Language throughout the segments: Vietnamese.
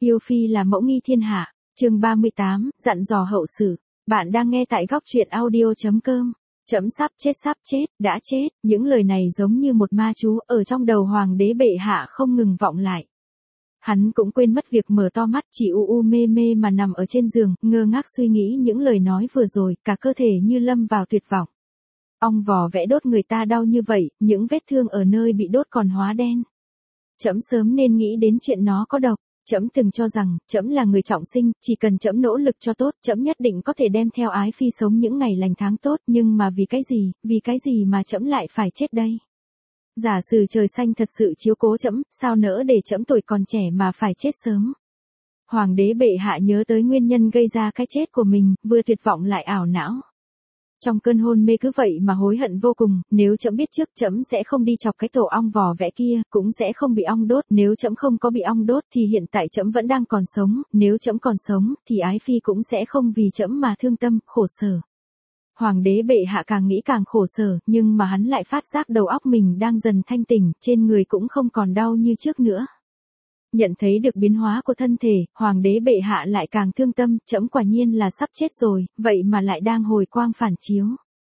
Yêu phi là mẫu nghi thiên hạ, chương 38, dặn dò hậu sự. Bạn đang nghe tại góc truyện audio.com. Trẫm sắp chết, đã chết, những lời này giống như một ma chú ở trong đầu hoàng đế bệ hạ không ngừng vọng lại. Hắn cũng quên mất việc mở to mắt, chỉ u mê mê mà nằm ở trên giường, ngơ ngác suy nghĩ những lời nói vừa rồi, cả cơ thể như lâm vào tuyệt vọng. Ong vò vẽ đốt người ta đau như vậy, những vết thương ở nơi bị đốt còn hóa đen. Trẫm sớm nên nghĩ đến chuyện nó có độc. Trẫm từng cho rằng, trẫm là người trọng sinh, chỉ cần trẫm nỗ lực cho tốt, trẫm nhất định có thể đem theo ái phi sống những ngày lành tháng tốt, nhưng mà vì cái gì mà trẫm lại phải chết đây? Giả sử trời xanh thật sự chiếu cố trẫm, sao nỡ để trẫm tuổi còn trẻ mà phải chết sớm? Hoàng đế bệ hạ nhớ tới nguyên nhân gây ra cái chết của mình, vừa tuyệt vọng lại ảo não. Trong cơn hôn mê cứ vậy mà hối hận vô cùng, nếu trẫm biết trước trẫm sẽ không đi chọc cái tổ ong vò vẽ kia, cũng sẽ không bị ong đốt, nếu trẫm không có bị ong đốt thì hiện tại trẫm vẫn đang còn sống, nếu trẫm còn sống thì ái phi cũng sẽ không vì trẫm mà thương tâm, khổ sở. Hoàng đế bệ hạ càng nghĩ càng khổ sở, nhưng mà hắn lại phát giác đầu óc mình đang dần thanh tỉnh, trên người cũng không còn đau như trước nữa. Nhận thấy được biến hóa của thân thể, hoàng đế bệ hạ lại càng thương tâm, trẫm quả nhiên là sắp chết rồi, vậy mà lại đang hồi quang phản chiếu.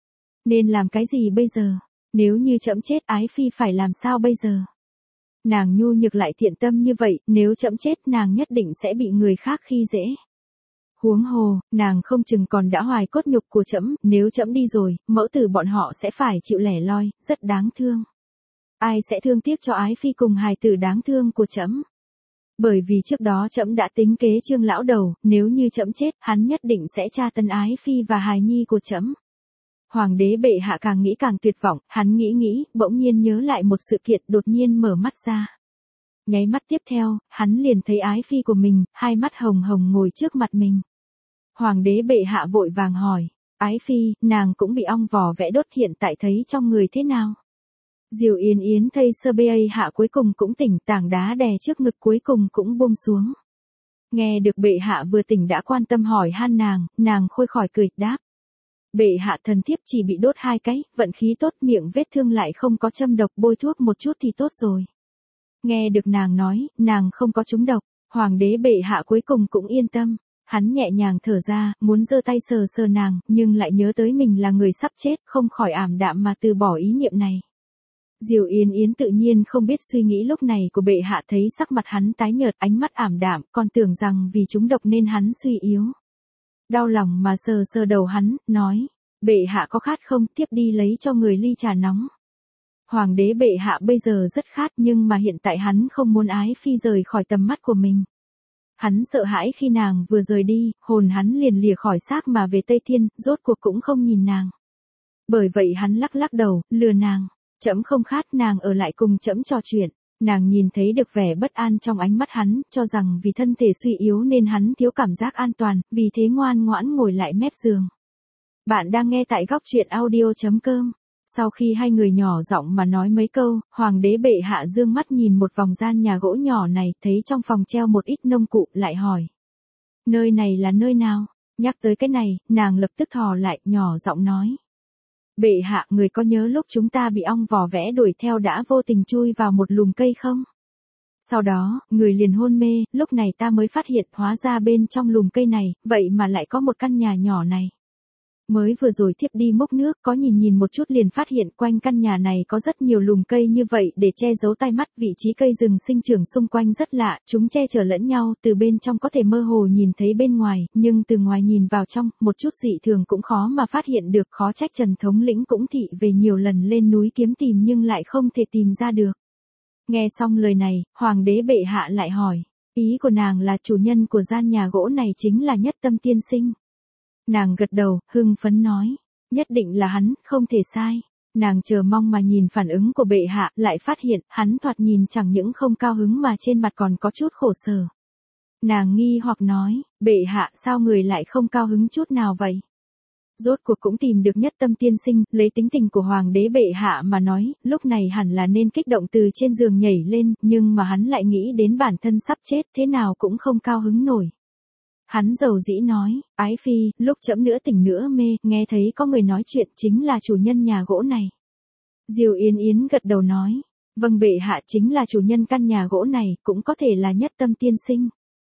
Nên làm cái gì bây giờ? Nếu như trẫm chết, ái phi phải làm sao bây giờ? Nàng nhu nhược lại thiện tâm như vậy, nếu trẫm chết nàng nhất định sẽ bị người khác khi dễ. Huống hồ, nàng không chừng còn đã hoài cốt nhục của trẫm, nếu trẫm đi rồi, mẫu tử bọn họ sẽ phải chịu lẻ loi, rất đáng thương. Ai sẽ thương tiếc cho ái phi cùng hài tử đáng thương của trẫm? Bởi vì trước đó trẫm đã tính kế Trương lão đầu, nếu như trẫm chết, hắn nhất định sẽ tra tấn ái phi và hài nhi của trẫm. Hoàng đế bệ hạ càng nghĩ càng tuyệt vọng, hắn nghĩ, bỗng nhiên nhớ lại một sự kiện, đột nhiên mở mắt ra. Nháy mắt tiếp theo, hắn liền thấy ái phi của mình, hai mắt hồng hồng ngồi trước mặt mình. Hoàng đế bệ hạ vội vàng hỏi, ái phi, nàng cũng bị ong vò vẽ đốt, hiện tại thấy trong người thế nào? Diều Yến Yến thây sơ bê hạ cuối cùng cũng tỉnh, tảng đá đè trước ngực cuối cùng cũng buông xuống. Nghe được bệ hạ vừa tỉnh đã quan tâm hỏi han nàng khôi khỏi cười, đáp. Bệ hạ, thần thiếp chỉ bị đốt 2 cái, vận khí tốt, miệng vết thương lại không có châm độc, bôi thuốc một chút thì tốt rồi. Nghe được nàng nói, nàng không có trúng độc, hoàng đế bệ hạ cuối cùng cũng yên tâm. Hắn nhẹ nhàng thở ra, muốn giơ tay sờ nàng, nhưng lại nhớ tới mình là người sắp chết, không khỏi ảm đạm mà từ bỏ ý niệm này. Diều Yến Yến tự nhiên không biết suy nghĩ lúc này của bệ hạ, thấy sắc mặt hắn tái nhợt, ánh mắt ảm đạm, còn tưởng rằng vì trúng độc nên hắn suy yếu. Đau lòng mà sờ đầu hắn, nói, bệ hạ có khát không, tiếp đi lấy cho người ly trà nóng. Hoàng đế bệ hạ bây giờ rất khát, nhưng mà hiện tại hắn không muốn ái phi rời khỏi tầm mắt của mình. Hắn sợ hãi khi nàng vừa rời đi, hồn hắn liền lìa khỏi xác mà về Tây Thiên, rốt cuộc cũng không nhìn nàng. Bởi vậy hắn lắc đầu, lừa nàng. Trẫm không khát, nàng ở lại cùng trẫm trò chuyện. Nàng nhìn thấy được vẻ bất an trong ánh mắt hắn, cho rằng vì thân thể suy yếu nên hắn thiếu cảm giác an toàn, vì thế ngoan ngoãn ngồi lại mép giường. Bạn đang nghe tại góc truyện audio.com. Sau khi hai người nhỏ giọng mà nói mấy câu, hoàng đế bệ hạ dương mắt nhìn một vòng gian nhà gỗ nhỏ này, thấy trong phòng treo một ít nông cụ, lại hỏi. Nơi này là nơi nào? Nhắc tới cái này, nàng lập tức thò lại, nhỏ giọng nói. Bệ hạ, người có nhớ lúc chúng ta bị ong vò vẽ đuổi theo đã vô tình chui vào một lùm cây không? Sau đó, người liền hôn mê, lúc này ta mới phát hiện hóa ra bên trong lùm cây này, vậy mà lại có một căn nhà nhỏ này. Mới vừa rồi thiếp đi múc nước, có nhìn một chút liền phát hiện quanh căn nhà này có rất nhiều lùm cây như vậy để che giấu tai mắt, vị trí cây rừng sinh trưởng xung quanh rất lạ, chúng che chở lẫn nhau, từ bên trong có thể mơ hồ nhìn thấy bên ngoài, nhưng từ ngoài nhìn vào trong, một chút dị thường cũng khó mà phát hiện được, khó trách Trần thống lĩnh cũng thị về nhiều lần lên núi kiếm tìm nhưng lại không thể tìm ra được. Nghe xong lời này, hoàng đế bệ hạ lại hỏi, ý của nàng là chủ nhân của gian nhà gỗ này chính là Nhất Tâm tiên sinh. Nàng gật đầu, hưng phấn nói, nhất định là hắn, không thể sai. Nàng chờ mong mà nhìn phản ứng của bệ hạ, lại phát hiện, hắn thoạt nhìn chẳng những không cao hứng mà trên mặt còn có chút khổ sở. Nàng nghi hoặc nói, bệ hạ, sao người lại không cao hứng chút nào vậy? Rốt cuộc cũng tìm được Nhất Tâm tiên sinh, lấy tính tình của hoàng đế bệ hạ mà nói, lúc này hẳn là nên kích động từ trên giường nhảy lên, nhưng mà hắn lại nghĩ đến bản thân sắp chết, thế nào cũng không cao hứng nổi. Hắn dầu dĩ nói, ái phi, lúc trẫm nữa tỉnh nữa mê, nghe thấy có người nói chuyện chính là chủ nhân nhà gỗ này. Diều Yến Yến gật đầu nói, vâng bệ hạ, chính là chủ nhân căn nhà gỗ này, cũng có thể là Nhất Tâm tiên sinh.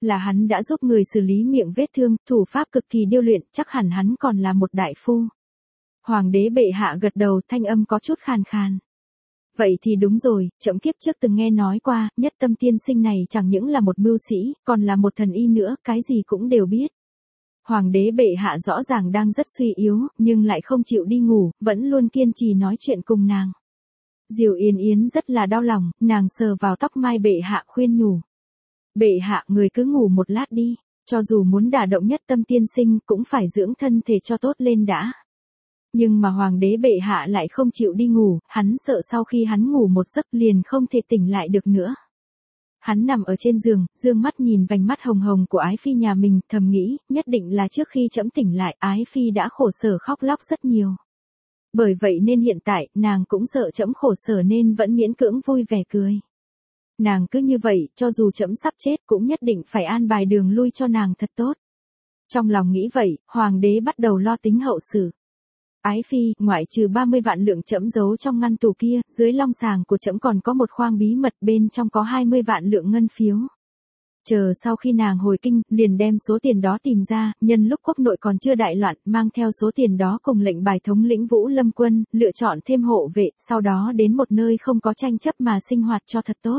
Là hắn đã giúp người xử lý miệng vết thương, thủ pháp cực kỳ điêu luyện, chắc hẳn hắn còn là một đại phu. Hoàng đế bệ hạ gật đầu, thanh âm có chút khàn khàn. Vậy thì đúng rồi, trẫm kiếp trước từng nghe nói qua, Nhất Tâm tiên sinh này chẳng những là một mưu sĩ, còn là một thần y nữa, cái gì cũng đều biết. Hoàng đế bệ hạ rõ ràng đang rất suy yếu, nhưng lại không chịu đi ngủ, vẫn luôn kiên trì nói chuyện cùng nàng. Diều Yên Yến rất là đau lòng, nàng sờ vào tóc mai bệ hạ khuyên nhủ. Bệ hạ, người cứ ngủ một lát đi, cho dù muốn đả động Nhất Tâm tiên sinh cũng phải dưỡng thân thể cho tốt lên đã. Nhưng mà hoàng đế bệ hạ lại không chịu đi ngủ, hắn sợ sau khi hắn ngủ một giấc liền không thể tỉnh lại được nữa. Hắn nằm ở trên giường, dương mắt nhìn vành mắt hồng hồng của ái phi nhà mình, thầm nghĩ, nhất định là trước khi trẫm tỉnh lại, ái phi đã khổ sở khóc lóc rất nhiều. Bởi vậy nên hiện tại, nàng cũng sợ trẫm khổ sở nên vẫn miễn cưỡng vui vẻ cười. Nàng cứ như vậy, cho dù trẫm sắp chết cũng nhất định phải an bài đường lui cho nàng thật tốt. Trong lòng nghĩ vậy, hoàng đế bắt đầu lo tính hậu sự. Ái phi, ngoại trừ 30 vạn lượng trẫm giấu trong ngăn tủ kia, dưới long sàng của trẫm còn có một khoang bí mật, bên trong có 20 vạn lượng ngân phiếu. Chờ sau khi nàng hồi kinh, liền đem số tiền đó tìm ra, nhân lúc quốc nội còn chưa đại loạn, mang theo số tiền đó cùng lệnh bài thống lĩnh Vũ Lâm quân, lựa chọn thêm hộ vệ, sau đó đến một nơi không có tranh chấp mà sinh hoạt cho thật tốt.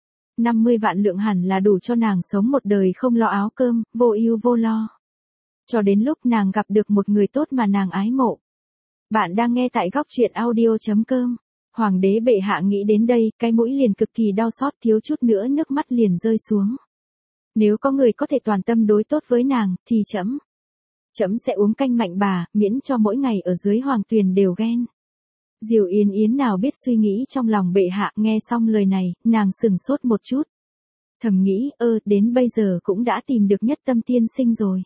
50 vạn lượng hẳn là đủ cho nàng sống một đời không lo áo cơm, vô ưu vô lo. Cho đến lúc nàng gặp được một người tốt mà nàng ái mộ. Bạn đang nghe tại góc truyện audio.com. Hoàng đế bệ hạ nghĩ đến đây, cái mũi liền cực kỳ đau xót, thiếu chút nữa nước mắt liền rơi xuống. Nếu có người có thể toàn tâm đối tốt với nàng, thì trẫm sẽ uống canh mạnh bà, miễn cho mỗi ngày ở dưới hoàng tuyền đều ghen. Diều Yên Yến nào biết suy nghĩ trong lòng bệ hạ, nghe xong lời này, nàng sừng sốt một chút. Thầm nghĩ, đến bây giờ cũng đã tìm được Nhất Tâm tiên sinh rồi.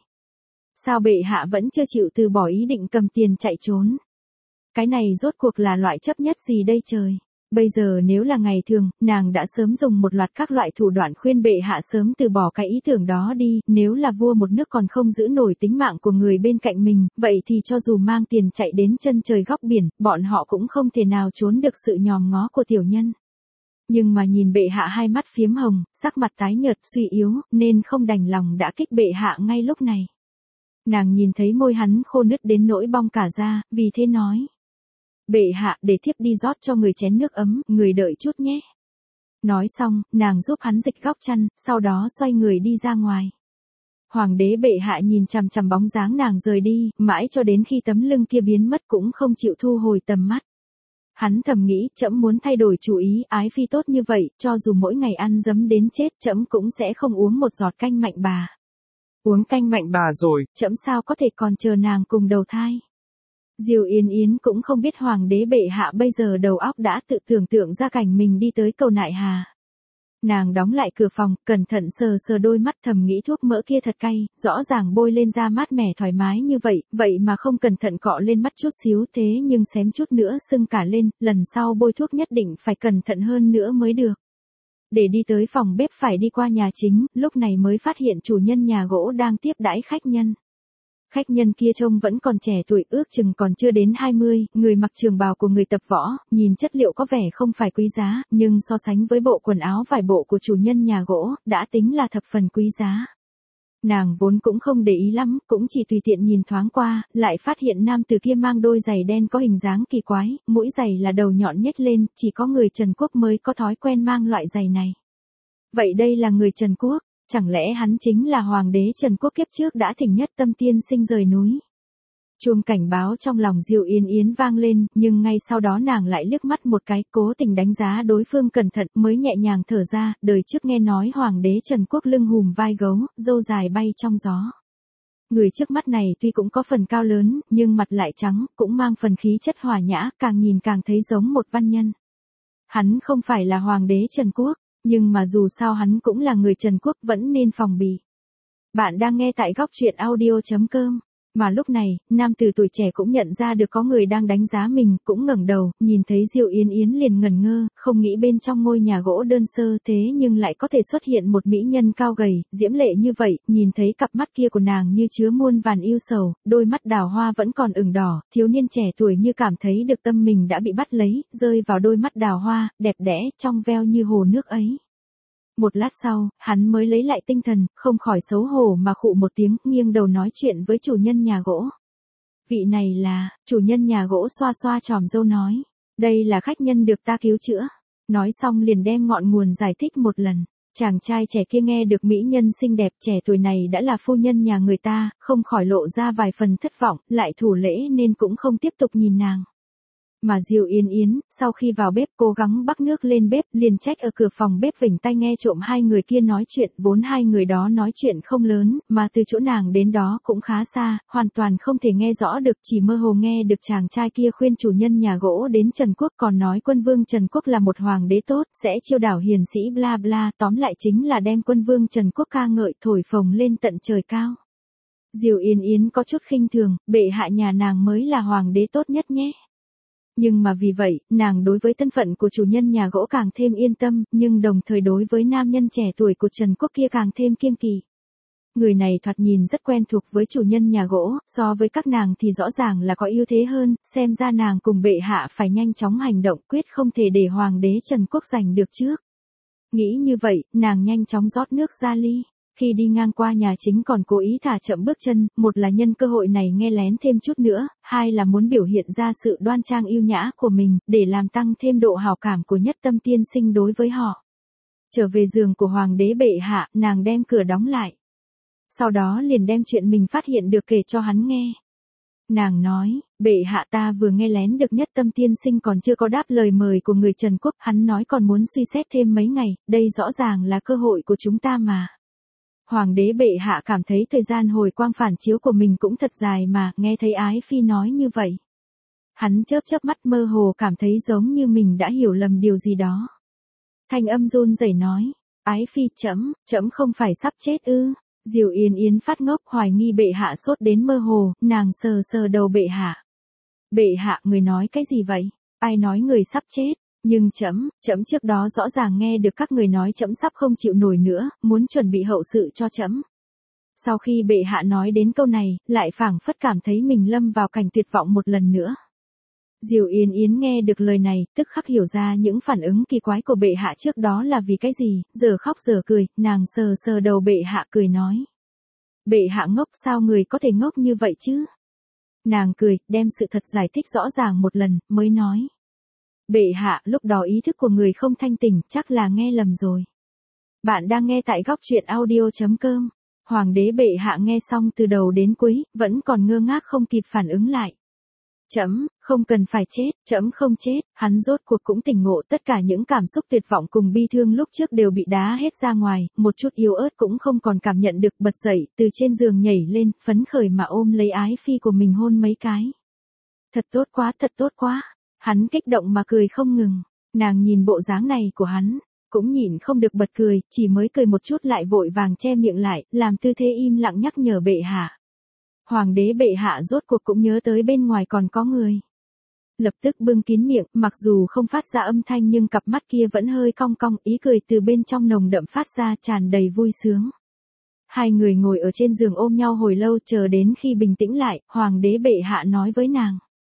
Sao bệ hạ vẫn chưa chịu từ bỏ ý định cầm tiền chạy trốn? Cái này rốt cuộc là loại chấp nhất gì đây trời? Bây giờ nếu là ngày thường, nàng đã sớm dùng một loạt các loại thủ đoạn khuyên bệ hạ sớm từ bỏ cái ý tưởng đó đi, nếu là vua một nước còn không giữ nổi tính mạng của người bên cạnh mình, vậy thì cho dù mang tiền chạy đến chân trời góc biển, bọn họ cũng không thể nào trốn được sự nhòm ngó của tiểu nhân. Nhưng mà nhìn bệ hạ hai mắt phiếm hồng, sắc mặt tái nhợt suy yếu, nên không đành lòng đã kích bệ hạ ngay lúc này. Nàng nhìn thấy môi hắn khô nứt đến nỗi bong cả ra, vì thế nói. Bệ hạ, để thiếp đi rót cho người chén nước ấm, người đợi chút nhé. Nói xong, nàng giúp hắn dịch góc chăn, sau đó xoay người đi ra ngoài. Hoàng đế bệ hạ nhìn chằm chằm bóng dáng nàng rời đi, mãi cho đến khi tấm lưng kia biến mất cũng không chịu thu hồi tầm mắt. Hắn thầm nghĩ, trẫm muốn thay đổi chủ ý, ái phi tốt như vậy, cho dù mỗi ngày ăn dấm đến chết, trẫm cũng sẽ không uống một giọt canh mạnh bà. Uống canh mạnh bà rồi, trẫm sao có thể còn chờ nàng cùng đầu thai. Diều Yên Yến cũng không biết hoàng đế bệ hạ bây giờ đầu óc đã tự tưởng tượng ra cảnh mình đi tới cầu Nại Hà. Nàng đóng lại cửa phòng, cẩn thận sờ sờ đôi mắt, thầm nghĩ thuốc mỡ kia thật cay, rõ ràng bôi lên da mát mẻ thoải mái như vậy, vậy mà không cẩn thận cọ lên mắt chút xíu, thế nhưng xém chút nữa sưng cả lên, lần sau bôi thuốc nhất định phải cẩn thận hơn nữa mới được. Để đi tới phòng bếp phải đi qua nhà chính, lúc này mới phát hiện chủ nhân nhà gỗ đang tiếp đãi khách nhân. Khách nhân kia trông vẫn còn trẻ tuổi, ước chừng còn chưa đến 20, người mặc trường bào của người tập võ, nhìn chất liệu có vẻ không phải quý giá, nhưng so sánh với bộ quần áo vải bộ của chủ nhân nhà gỗ, đã tính là thập phần quý giá. Nàng vốn cũng không để ý lắm, cũng chỉ tùy tiện nhìn thoáng qua, lại phát hiện nam tử kia mang đôi giày đen có hình dáng kỳ quái, mũi giày là đầu nhọn nhếch lên, chỉ có người Trần Quốc mới có thói quen mang loại giày này. Vậy đây là người Trần Quốc? Chẳng lẽ hắn chính là hoàng đế Trần Quốc kiếp trước đã thỉnh Nhất Tâm tiên sinh rời núi? Chuông cảnh báo trong lòng Diều Yên Yến vang lên, nhưng ngay sau đó nàng lại liếc mắt một cái, cố tình đánh giá đối phương cẩn thận, mới nhẹ nhàng thở ra, đời trước nghe nói hoàng đế Trần Quốc lưng hùm vai gấu, râu dài bay trong gió. Người trước mắt này tuy cũng có phần cao lớn, nhưng mặt lại trắng, cũng mang phần khí chất hòa nhã, càng nhìn càng thấy giống một văn nhân. Hắn không phải là hoàng đế Trần Quốc. Nhưng mà dù sao hắn cũng là người Trần Quốc, vẫn nên phòng bị. Bạn đang nghe tại góc truyện audio.com. Mà lúc này, nam tử tuổi trẻ cũng nhận ra được có người đang đánh giá mình, cũng ngẩng đầu, nhìn thấy Diều Yên Yến liền ngẩn ngơ, không nghĩ bên trong ngôi nhà gỗ đơn sơ thế nhưng lại có thể xuất hiện một mỹ nhân cao gầy, diễm lệ như vậy, nhìn thấy cặp mắt kia của nàng như chứa muôn vàn yêu sầu, đôi mắt đào hoa vẫn còn ửng đỏ, thiếu niên trẻ tuổi như cảm thấy được tâm mình đã bị bắt lấy, rơi vào đôi mắt đào hoa, đẹp đẽ, trong veo như hồ nước ấy. Một lát sau, hắn mới lấy lại tinh thần, không khỏi xấu hổ mà khụ một tiếng, nghiêng đầu nói chuyện với chủ nhân nhà gỗ. Vị này là, chủ nhân nhà gỗ xoa xoa chòm râu nói. Đây là khách nhân được ta cứu chữa. Nói xong liền đem ngọn nguồn giải thích một lần. Chàng trai trẻ kia nghe được mỹ nhân xinh đẹp trẻ tuổi này đã là phu nhân nhà người ta, không khỏi lộ ra vài phần thất vọng, lại thủ lễ nên cũng không tiếp tục nhìn nàng. Mà Diêu Yên Yến, sau khi vào bếp cố gắng bắc nước lên bếp, liền trách ở cửa phòng bếp vểnh tai nghe trộm hai người kia nói chuyện, vốn hai người đó nói chuyện không lớn, mà từ chỗ nàng đến đó cũng khá xa, hoàn toàn không thể nghe rõ được, chỉ mơ hồ nghe được chàng trai kia khuyên chủ nhân nhà gỗ đến Trần Quốc, còn nói quân vương Trần Quốc là một hoàng đế tốt, sẽ chiêu đảo hiền sĩ bla bla, tóm lại chính là đem quân vương Trần Quốc ca ngợi thổi phồng lên tận trời cao. Diêu Yên Yến có chút khinh thường, bệ hạ nhà nàng mới là hoàng đế tốt nhất nhé. Nhưng mà vì vậy, nàng đối với thân phận của chủ nhân nhà gỗ càng thêm yên tâm, nhưng đồng thời đối với nam nhân trẻ tuổi của Trần Quốc kia càng thêm kiêng kỵ. Người này thoạt nhìn rất quen thuộc với chủ nhân nhà gỗ, so với các nàng thì rõ ràng là có ưu thế hơn, xem ra nàng cùng bệ hạ phải nhanh chóng hành động, quyết không thể để hoàng đế Trần Quốc giành được trước. Nghĩ như vậy, nàng nhanh chóng rót nước ra ly. Khi đi ngang qua nhà chính còn cố ý thả chậm bước chân, một là nhân cơ hội này nghe lén thêm chút nữa, hai là muốn biểu hiện ra sự đoan trang yêu nhã của mình, để làm tăng thêm độ hảo cảm của Nhất Tâm tiên sinh đối với họ. Trở về giường của hoàng đế bệ hạ, nàng đem cửa đóng lại. Sau đó liền đem chuyện mình phát hiện được kể cho hắn nghe. Nàng nói, bệ hạ ta vừa nghe lén được Nhất Tâm tiên sinh còn chưa có đáp lời mời của người Trần Quốc, hắn nói còn muốn suy xét thêm mấy ngày, đây rõ ràng là cơ hội của chúng ta mà. Hoàng đế bệ hạ cảm thấy thời gian hồi quang phản chiếu của mình cũng thật dài mà, nghe thấy Ái Phi nói như vậy. Hắn chớp chớp mắt mơ hồ cảm thấy giống như mình đã hiểu lầm điều gì đó. Thanh âm run rẩy nói, Ái Phi chấm không phải sắp chết ư. Diêu Yên Yến phát ngốc hoài nghi bệ hạ sốt đến mơ hồ, nàng sờ sờ đầu bệ hạ. Bệ hạ người nói cái gì vậy? Ai nói người sắp chết? Nhưng chấm trước đó rõ ràng nghe được các người nói chấm sắp không chịu nổi nữa, muốn chuẩn bị hậu sự cho chấm. Sau khi bệ hạ nói đến câu này, lại phảng phất cảm thấy mình lâm vào cảnh tuyệt vọng một lần nữa. Diêu Yên Yến nghe được lời này, tức khắc hiểu ra những phản ứng kỳ quái của bệ hạ trước đó là vì cái gì, giờ khóc giờ cười, nàng sờ sờ đầu bệ hạ cười nói. Bệ hạ ngốc sao người có thể ngốc như vậy chứ? Nàng cười, đem sự thật giải thích rõ ràng một lần, mới nói. Bệ hạ, lúc đó ý thức của người không thanh tỉnh, chắc là nghe lầm rồi. Bạn đang nghe tại góc truyện audio.com. Hoàng đế bệ hạ nghe xong từ đầu đến cuối, vẫn còn ngơ ngác không kịp phản ứng lại. Chấm, không cần phải chết, chấm không chết, hắn rốt cuộc cũng tỉnh ngộ, tất cả những cảm xúc tuyệt vọng cùng bi thương lúc trước đều bị đá hết ra ngoài, một chút yếu ớt cũng không còn cảm nhận được, bật dậy, từ trên giường nhảy lên, phấn khởi mà ôm lấy Ái Phi của mình hôn mấy cái. Thật tốt quá. Hắn kích động mà cười không ngừng. Nàng nhìn bộ dáng này của hắn, cũng nhịn không được bật cười, chỉ mới cười một chút lại vội vàng che miệng lại, làm tư thế im lặng nhắc nhở bệ hạ. Hoàng đế bệ hạ rốt cuộc cũng nhớ tới bên ngoài còn có người. Lập tức bưng kín miệng, mặc dù không phát ra âm thanh nhưng cặp mắt kia vẫn hơi cong cong, ý cười từ bên trong nồng đậm phát ra, tràn đầy vui sướng. Hai người ngồi ở trên giường ôm nhau hồi lâu, chờ đến khi bình tĩnh lại, hoàng đế bệ hạ nói với nàng.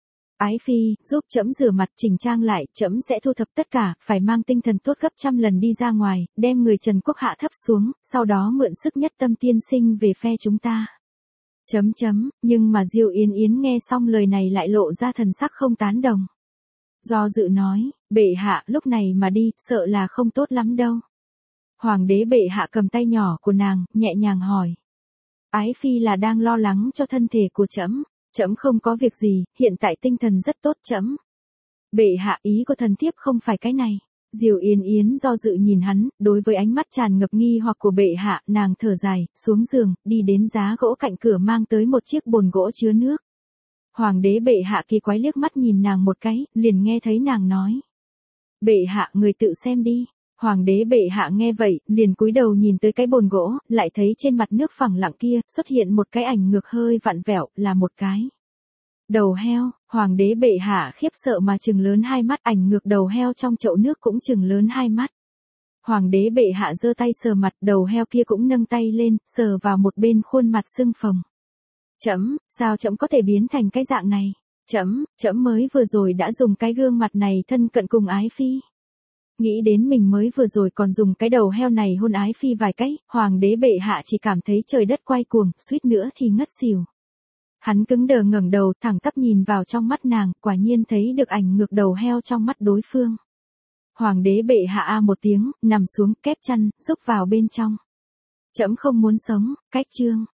Ái Phi, giúp trẫm rửa mặt chỉnh trang lại, trẫm sẽ thu thập tất cả, phải mang tinh thần tốt gấp trăm lần đi ra ngoài, đem người Trần Quốc hạ thấp xuống, sau đó mượn sức Nhất Tâm tiên sinh về phe chúng ta. Nhưng mà Diêu Yên Yến nghe xong lời này lại lộ ra thần sắc không tán đồng. Do dự nói, bệ hạ lúc này mà đi, sợ là không tốt lắm đâu. Hoàng đế bệ hạ cầm tay nhỏ của nàng, nhẹ nhàng hỏi. Ái Phi là đang lo lắng cho thân thể của trẫm. Trẫm không có việc gì, hiện tại tinh thần rất tốt trẫm. Bệ hạ, ý của thần thiếp không phải cái này. Diêu Yên Yến do dự nhìn hắn, đối với ánh mắt tràn ngập nghi hoặc của bệ hạ, nàng thở dài, xuống giường, đi đến giá gỗ cạnh cửa mang tới một chiếc bồn gỗ chứa nước. Hoàng đế bệ hạ kỳ quái liếc mắt nhìn nàng một cái, liền nghe thấy nàng nói. Bệ hạ, người tự xem đi. Hoàng đế bệ hạ nghe vậy, liền cúi đầu nhìn tới cái bồn gỗ, lại thấy trên mặt nước phẳng lặng kia, xuất hiện một cái ảnh ngược hơi vặn vẹo, là một cái đầu heo. Hoàng đế bệ hạ khiếp sợ mà trừng lớn hai mắt, ảnh ngược đầu heo trong chậu nước cũng trừng lớn hai mắt. Hoàng đế bệ hạ giơ tay sờ mặt, đầu heo kia cũng nâng tay lên, sờ vào một bên khuôn mặt sưng phồng. Sao trẫm có thể biến thành cái dạng này? Trẫm mới vừa rồi đã dùng cái gương mặt này thân cận cùng Ái Phi. Nghĩ đến mình mới vừa rồi còn dùng cái đầu heo này hôn ái phi vài cái, hoàng đế bệ hạ chỉ cảm thấy trời đất quay cuồng, suýt nữa thì ngất xỉu. Hắn cứng đờ ngẩng đầu thẳng tắp nhìn vào trong mắt nàng, quả nhiên thấy được ảnh ngược đầu heo trong mắt đối phương. Hoàng đế bệ hạ a một tiếng, nằm xuống, kép chăn, rúc vào bên trong. Trẫm không muốn sống, cách chương.